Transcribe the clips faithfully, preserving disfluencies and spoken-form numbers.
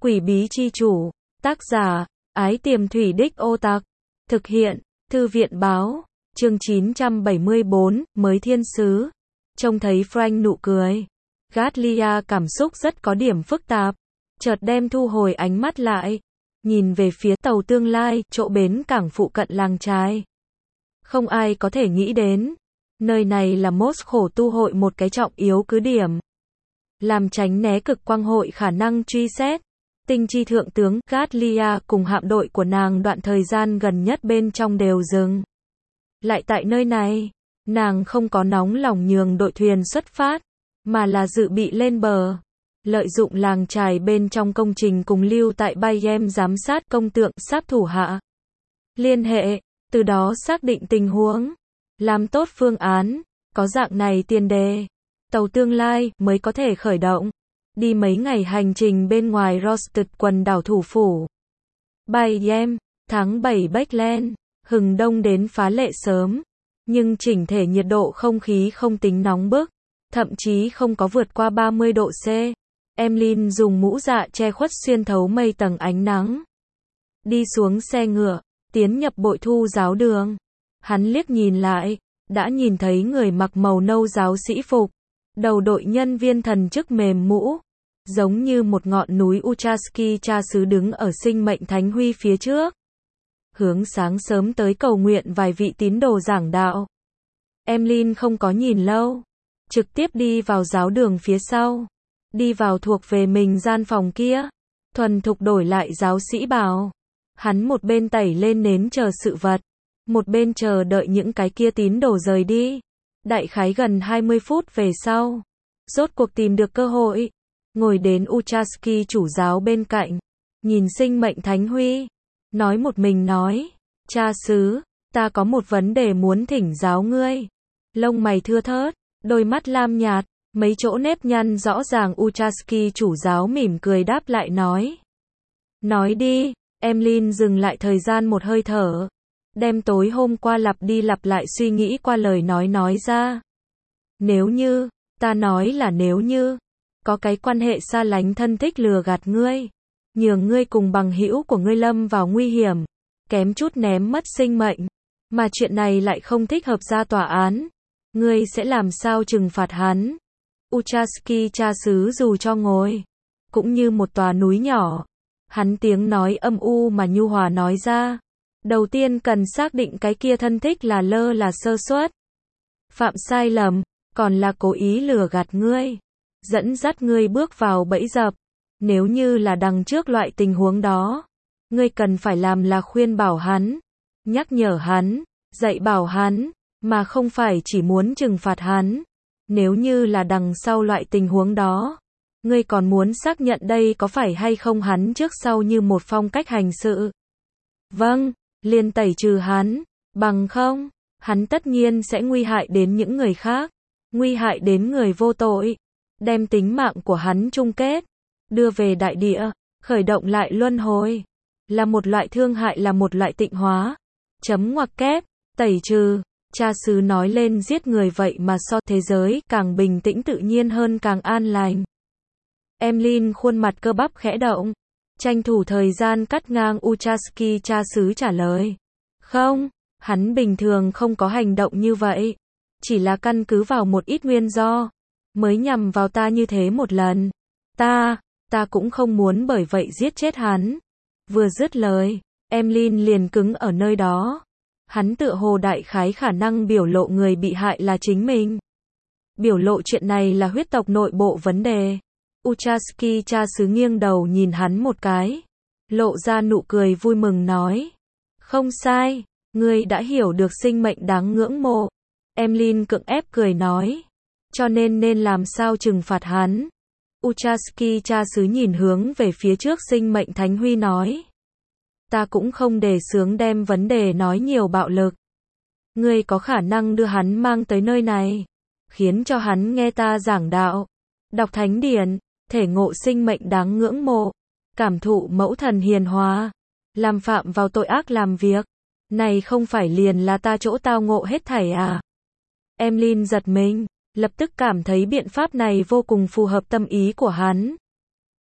Quỷ bí chi chủ, tác giả, Ái Tiềm Thủy Đích Ô Tặc, thực hiện, Thư viện báo, chương chín trăm bảy mươi bốn, mới thiên sứ. Trông thấy Frank nụ cười. Gatlia cảm xúc rất có điểm phức tạp, chợt đem thu hồi ánh mắt lại, nhìn về phía tàu tương lai, chỗ bến cảng phụ cận làng trái. Không ai có thể nghĩ đến, nơi này là Moscow tu hội một cái trọng yếu cứ điểm. Làm tránh né cực quang hội khả năng truy xét, tinh chi thượng tướng Gatlia cùng hạm đội của nàng đoạn thời gian gần nhất bên trong đều dừng lại tại nơi này. Nàng không có nóng lòng nhường đội thuyền xuất phát, mà là dự bị lên bờ, lợi dụng làng trài bên trong công trình cùng lưu tại Bayem giám sát công tượng sáp thủ hạ. Liên hệ, từ đó xác định tình huống, làm tốt phương án, có dạng này tiền đề, tàu tương lai mới có thể khởi động, đi mấy ngày hành trình bên ngoài Rostov quần đảo thủ phủ. Bayem, tháng bảy Beckland, hừng đông đến phá lệ sớm, nhưng chỉnh thể nhiệt độ không khí không tính nóng bức, thậm chí không có vượt qua ba mươi độ C. Emlyn dùng mũ dạ che khuất xuyên thấu mây tầng ánh nắng. Đi xuống xe ngựa, tiến nhập bội thu giáo đường. Hắn liếc nhìn lại, đã nhìn thấy người mặc màu nâu giáo sĩ phục, đầu đội nhân viên thần chức mềm mũ, giống như một ngọn núi Uchaski cha xứ đứng ở sinh mệnh thánh huy phía trước. Hướng sáng sớm tới cầu nguyện vài vị tín đồ giảng đạo. Emlyn không có nhìn lâu, trực tiếp đi vào giáo đường phía sau, đi vào thuộc về mình gian phòng kia, thuần thục đổi lại giáo sĩ bào. Hắn một bên tẩy lên nến chờ sự vật, một bên chờ đợi những cái kia tín đồ rời đi. Đại khái gần hai mươi phút về sau, rốt cuộc tìm được cơ hội, ngồi đến Uchaski chủ giáo bên cạnh, nhìn sinh mệnh thánh huy, nói một mình nói, cha xứ, ta có một vấn đề muốn thỉnh giáo ngươi. Lông mày thưa thớt, đôi mắt lam nhạt, mấy chỗ nếp nhăn rõ ràng. Uchaski chủ giáo mỉm cười đáp lại nói. Nói đi. Emlyn dừng lại thời gian một hơi thở, đem tối hôm qua lặp đi lặp lại suy nghĩ qua lời nói nói ra. Nếu như, ta nói là nếu như, có cái quan hệ xa lánh thân thích lừa gạt ngươi, nhường ngươi cùng bằng hữu của ngươi lâm vào nguy hiểm, kém chút ném mất sinh mệnh, mà chuyện này lại không thích hợp ra tòa án, ngươi sẽ làm sao trừng phạt hắn? Uchaski cha xứ dù cho ngồi, cũng như một tòa núi nhỏ. Hắn tiếng nói âm u mà nhu hòa nói ra. Đầu tiên cần xác định cái kia thân thích là lơ là sơ suất, phạm sai lầm, còn là cố ý lừa gạt ngươi, dẫn dắt ngươi bước vào bẫy dập. Nếu như là đằng trước loại tình huống đó, ngươi cần phải làm là khuyên bảo hắn, nhắc nhở hắn, dạy bảo hắn, mà không phải chỉ muốn trừng phạt hắn. Nếu như là đằng sau loại tình huống đó, ngươi còn muốn xác nhận đây có phải hay không hắn trước sau như một phong cách hành sự. Vâng, liền tẩy trừ hắn, bằng không, hắn tất nhiên sẽ nguy hại đến những người khác, nguy hại đến người vô tội, đem tính mạng của hắn chung kết, đưa về đại địa, khởi động lại luân hồi, là một loại thương hại, là một loại tịnh hóa. Chấm ngoặc kép, tẩy trừ, cha xứ nói lên giết người vậy mà so thế giới càng bình tĩnh tự nhiên hơn, càng an lành. Emlyn khuôn mặt cơ bắp khẽ động, tranh thủ thời gian cắt ngang Uchaski cha xứ trả lời. Không, hắn bình thường không có hành động như vậy, chỉ là căn cứ vào một ít nguyên do, mới nhằm vào ta như thế một lần. Ta, ta cũng không muốn bởi vậy giết chết hắn. Vừa dứt lời, Emlyn liền cứng ở nơi đó. Hắn tựa hồ đại khái khả năng biểu lộ người bị hại là chính mình. Biểu lộ chuyện này là huyết tộc nội bộ vấn đề. Uchaski cha xứ nghiêng đầu nhìn hắn một cái, lộ ra nụ cười vui mừng nói. Không sai, ngươi đã hiểu được sinh mệnh đáng ngưỡng mộ. Emlyn cưỡng ép cười nói. Cho nên nên làm sao trừng phạt hắn? Uchaski cha xứ nhìn hướng về phía trước sinh mệnh thánh huy nói. Ta cũng không đề xướng đem vấn đề nói nhiều bạo lực. Ngươi có khả năng đưa hắn mang tới nơi này, khiến cho hắn nghe ta giảng đạo, đọc thánh điển, thể ngộ sinh mệnh đáng ngưỡng mộ, cảm thụ mẫu thần hiền hòa, làm phạm vào tội ác làm việc. Này không phải liền là ta chỗ tao ngộ hết thảy à? Emlyn giật mình, lập tức cảm thấy biện pháp này vô cùng phù hợp tâm ý của hắn.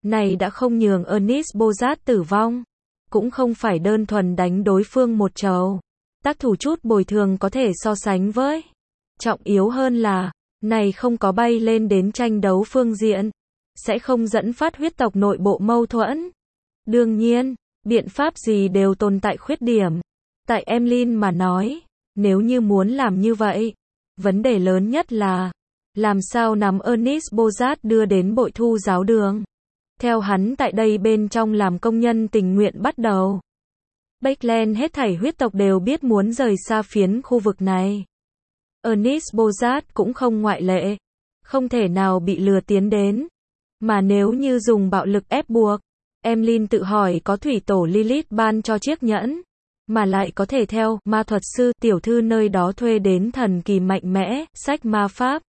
này đã không nhường Ernest Bozat tử vong. Cũng không phải đơn thuần đánh đối phương một trầu. Tác thủ chút bồi thường có thể so sánh với. Trọng yếu hơn là, này không có bay lên đến tranh đấu phương diện. Sẽ không dẫn phát huyết tộc nội bộ mâu thuẫn. Đương nhiên, biện pháp gì đều tồn tại khuyết điểm. Tại Emlyn mà nói, nếu như muốn làm như vậy, vấn đề lớn nhất là, làm sao nắm Ernest Bozat đưa đến bội thu giáo đường. Theo hắn tại đây bên trong làm công nhân tình nguyện bắt đầu. Backland hết thảy huyết tộc đều biết muốn rời xa phiến khu vực này. Ernest Bozat cũng không ngoại lệ. Không thể nào bị lừa tiến đến. Mà nếu như dùng bạo lực ép buộc, Emlyn tự hỏi có thủy tổ Lilith ban cho chiếc nhẫn, mà lại có thể theo ma thuật sư tiểu thư nơi đó thuê đến thần kỳ mạnh mẽ, sách ma pháp.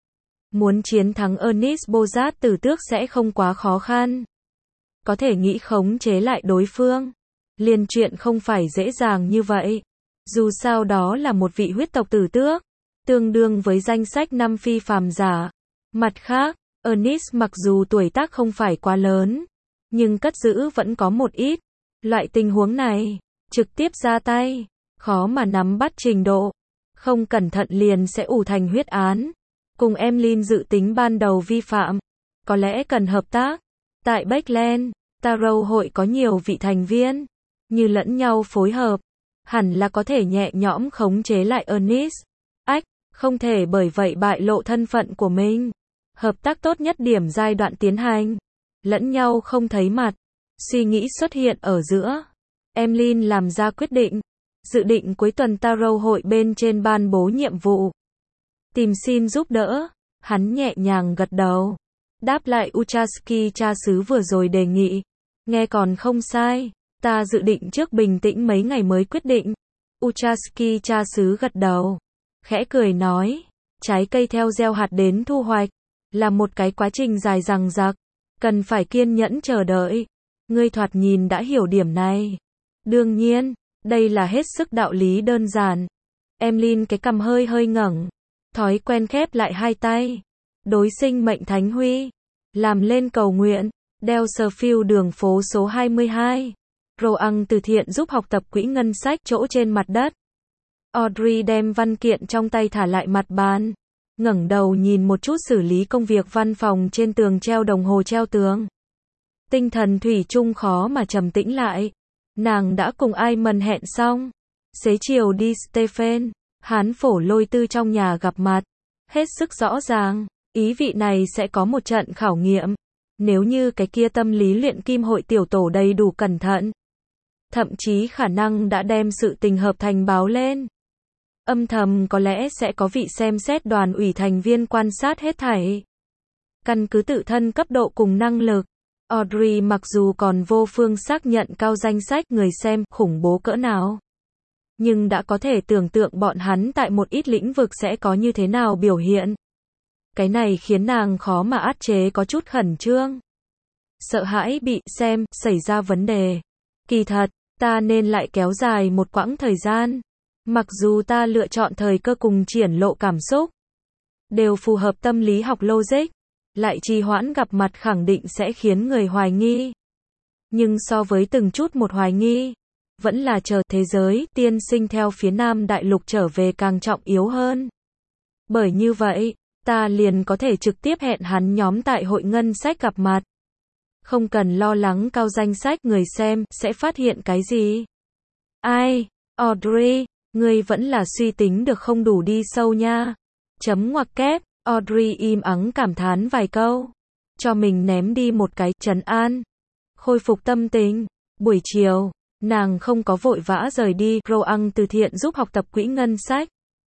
Muốn chiến thắng Ernest Bozat tử tước sẽ không quá khó khăn. Có thể nghĩ khống chế lại đối phương. Liên chuyện không phải dễ dàng như vậy. Dù sao đó là một vị huyết tộc tử tước, tương đương với danh sách năm phi phàm giả. Mặt khác, Ernest mặc dù tuổi tác không phải quá lớn, nhưng cất giữ vẫn có một ít. Loại tình huống này, trực tiếp ra tay, khó mà nắm bắt trình độ. Không cẩn thận liền sẽ ủ thành huyết án. Cùng Emlyn dự tính ban đầu vi phạm, có lẽ cần hợp tác. Tại Backland, Tarot hội có nhiều vị thành viên, như lẫn nhau phối hợp, hẳn là có thể nhẹ nhõm khống chế lại Ernest. Ách, không thể bởi vậy bại lộ thân phận của mình. Hợp tác tốt nhất điểm giai đoạn tiến hành, lẫn nhau không thấy mặt. Suy nghĩ xuất hiện ở giữa. Emlyn làm ra quyết định, dự định cuối tuần Tarot hội bên trên ban bố nhiệm vụ. Tìm xin giúp đỡ, hắn nhẹ nhàng gật đầu. Đáp lại Uchaski cha xứ vừa rồi đề nghị. Nghe còn không sai, ta dự định trước bình tĩnh mấy ngày mới quyết định. Uchaski cha xứ gật đầu. Khẽ cười nói, trái cây theo gieo hạt đến thu hoạch, là một cái quá trình dài dằng dặc, cần phải kiên nhẫn chờ đợi. Ngươi thoạt nhìn đã hiểu điểm này. Đương nhiên, đây là hết sức đạo lý đơn giản. Emlyn cái cằm hơi hơi ngẩng. Thói quen khép lại hai tay. Đối sinh mệnh thánh huy. Làm lên cầu nguyện. Delserfield đường phố số hai mươi hai. Roang từ thiện giúp học tập quỹ ngân sách chỗ trên mặt đất. Audrey đem văn kiện trong tay thả lại mặt bàn. Ngẩng đầu nhìn một chút xử lý công việc văn phòng trên tường treo đồng hồ treo tường. Tinh thần thủy chung khó mà trầm tĩnh lại. Nàng đã cùng ai mần hẹn xong. Xế chiều đi Stephen. Hán phổ lôi tư trong nhà gặp mặt. Hết sức rõ ràng, ý vị này sẽ có một trận khảo nghiệm. Nếu như cái kia tâm lý luyện kim hội tiểu tổ đầy đủ cẩn thận. Thậm chí khả năng đã đem sự tình hợp thành báo lên. Âm thầm có lẽ sẽ có vị xem xét đoàn ủy thành viên quan sát hết thảy. Căn cứ tự thân cấp độ cùng năng lực. Audrey mặc dù còn vô phương xác nhận cao danh sách người xem khủng bố cỡ nào. Nhưng đã có thể tưởng tượng bọn hắn tại một ít lĩnh vực sẽ có như thế nào biểu hiện. Cái này khiến nàng khó mà át chế có chút khẩn trương. Sợ hãi bị xem xảy ra vấn đề. Kỳ thật, ta nên lại kéo dài một quãng thời gian. Mặc dù ta lựa chọn thời cơ cùng triển lộ cảm xúc. Đều phù hợp tâm lý học logic. Lại trì hoãn gặp mặt khẳng định sẽ khiến người hoài nghi. Nhưng so với từng chút một hoài nghi, vẫn là chờ thế giới tiên sinh theo phía Nam Đại Lục trở về càng trọng yếu hơn. Bởi như vậy, ta liền có thể trực tiếp hẹn hắn nhóm tại hội ngân sách gặp mặt. Không cần lo lắng cao danh sách người xem sẽ phát hiện cái gì. Ai, Audrey, ngươi vẫn là suy tính được không đủ đi sâu nha. Chấm ngoặc kép, Audrey im ắng cảm thán vài câu. Cho mình ném đi một cái trấn an. Khôi phục tâm tình. Buổi chiều, nàng không có vội vã rời đi. Roang từ thiện giúp học tập quỹ ngân sách.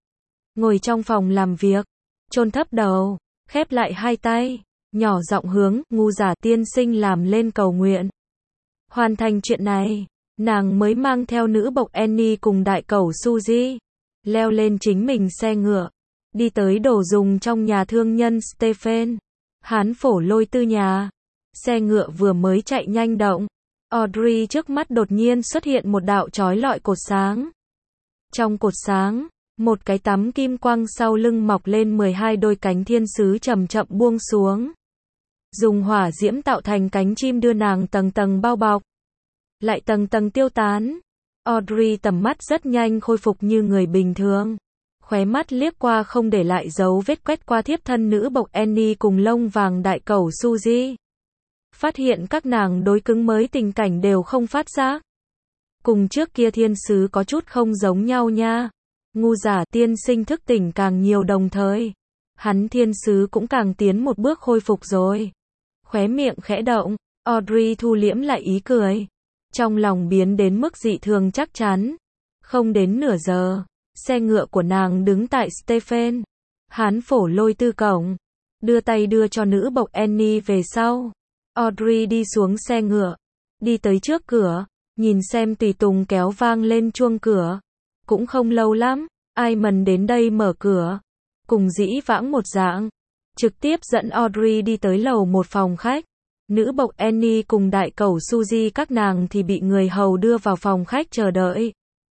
Ngồi trong phòng làm việc, chôn thấp đầu, khép lại hai tay, nhỏ giọng hướng ngu giả tiên sinh làm lên cầu nguyện. Hoàn thành chuyện này, nàng mới mang theo nữ bộc Annie cùng đại cẩu Suzy, leo lên chính mình xe ngựa, đi tới đồ dùng trong nhà thương nhân Stephen, hán phổ lôi tư nhà. Xe ngựa vừa mới chạy nhanh động, Audrey trước mắt đột nhiên xuất hiện một đạo chói lọi cột sáng. Trong cột sáng, một cái tấm kim quang sau lưng mọc lên mười hai đôi cánh thiên sứ chậm chậm buông xuống. dùng hỏa diễm tạo thành cánh chim đưa nàng tầng tầng bao bọc, lại tầng tầng tiêu tán. Audrey tầm mắt rất nhanh khôi phục như người bình thường. Khóe mắt liếc qua không để lại dấu vết quét qua thiếp thân nữ bộc Annie cùng lông vàng đại cẩu Suzy. Phát hiện các nàng đối cứng mới tình cảnh đều không phát giác. Cùng trước kia thiên sứ có chút không giống nhau nha. Ngu giả tiên sinh thức tỉnh càng nhiều đồng thời. Hắn thiên sứ cũng càng tiến một bước khôi phục rồi. Khóe miệng khẽ động, Audrey thu liễm lại ý cười. Trong lòng biến đến mức dị thường chắc chắn. Không đến nửa giờ, xe ngựa của nàng đứng tại Stephen. Hán phổ lôi tư cổng. Đưa tay đưa cho nữ bộc Annie về sau. Audrey đi xuống xe ngựa. Đi tới trước cửa. Nhìn xem tùy tùng kéo vang lên chuông cửa. Cũng không lâu lắm, Iman đến đây mở cửa. Cùng dĩ vãng một dạng. Trực tiếp dẫn Audrey đi tới lầu một phòng khách. Nữ bộc Annie cùng đại cẩu Suzy các nàng thì bị người hầu đưa vào phòng khách chờ đợi.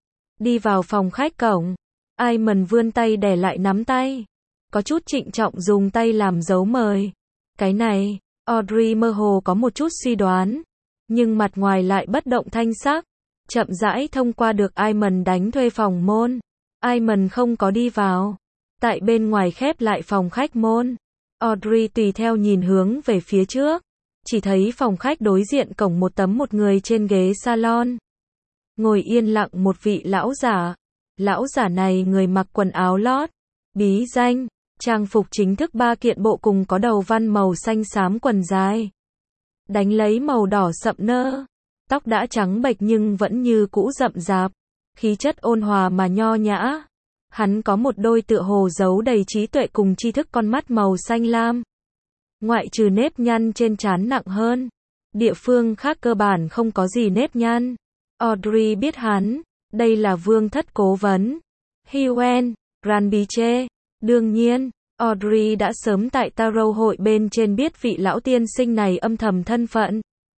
Đi vào phòng khách cổng. Iman vươn tay đè lại nắm tay. Có chút trịnh trọng dùng tay làm dấu mời. Cái này, Audrey mơ hồ có một chút suy đoán. Nhưng mặt ngoài lại bất động thanh sắc. Chậm rãi thông qua được Iman đánh thuê phòng môn. Iman không có đi vào. Tại bên ngoài khép lại phòng khách môn. Audrey tùy theo nhìn hướng về phía trước. Chỉ thấy phòng khách đối diện cổng một tấm một người trên ghế salon. Ngồi yên lặng một vị lão giả. Lão giả này người mặc quần áo lót. Bí danh. Trang phục chính thức ba kiện bộ cùng có đầu văn màu xanh xám quần dài. Đánh lấy màu đỏ sậm nơ. Tóc đã trắng bệch nhưng vẫn như cũ rậm rạp. Khí chất ôn hòa mà nho nhã. Hắn có một đôi tựa hồ giấu đầy trí tuệ cùng tri thức con mắt màu xanh lam. Ngoại trừ nếp nhăn trên trán nặng hơn. Địa phương khác cơ bản không có gì nếp nhăn. Audrey biết hắn. Đây là vương thất cố vấn. Hughen Granbiche. Đương nhiên, Audrey đã sớm tại Tarot hội bên trên biết vị lão tiên sinh này âm thầm thân phận.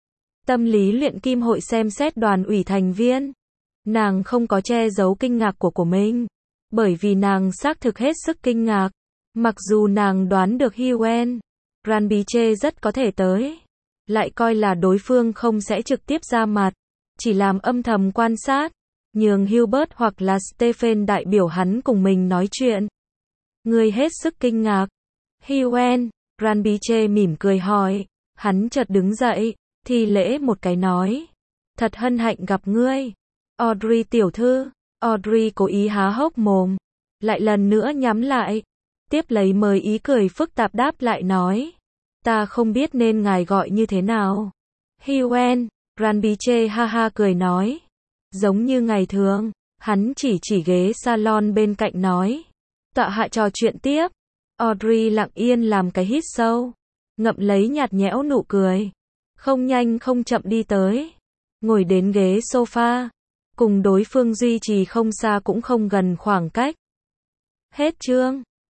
Tâm lý luyện kim hội xem xét đoàn ủy thành viên. Nàng không có che giấu kinh ngạc của của mình. Bởi vì nàng xác thực hết sức kinh ngạc. Mặc dù nàng đoán được Hughen Granbiche rất có thể tới. Lại coi là đối phương không sẽ trực tiếp ra mặt. Chỉ làm âm thầm quan sát. Nhường Hubert hoặc là Stephen đại biểu hắn cùng mình nói chuyện. Người hết sức kinh ngạc. Hughen Granbiche mỉm cười hỏi. Hắn chợt đứng dậy, thi lễ một cái nói. Thật hân hạnh gặp ngươi. Audrey tiểu thư. Audrey cố ý há hốc mồm. Lại lần nữa nhắm lại. Tiếp lấy mời ý cười phức tạp đáp lại nói. Ta không biết nên ngài gọi như thế nào. Hughen Granbiche ha ha cười nói. Giống như ngày thường. Hắn chỉ chỉ ghế salon bên cạnh nói. Tọa hạ trò chuyện tiếp. Audrey lặng yên làm cái hít sâu. Ngậm lấy nhạt nhẽo nụ cười. Không nhanh không chậm đi tới. Ngồi đến ghế sofa. Cùng đối phương duy trì không xa cũng không gần khoảng cách. Hết chương.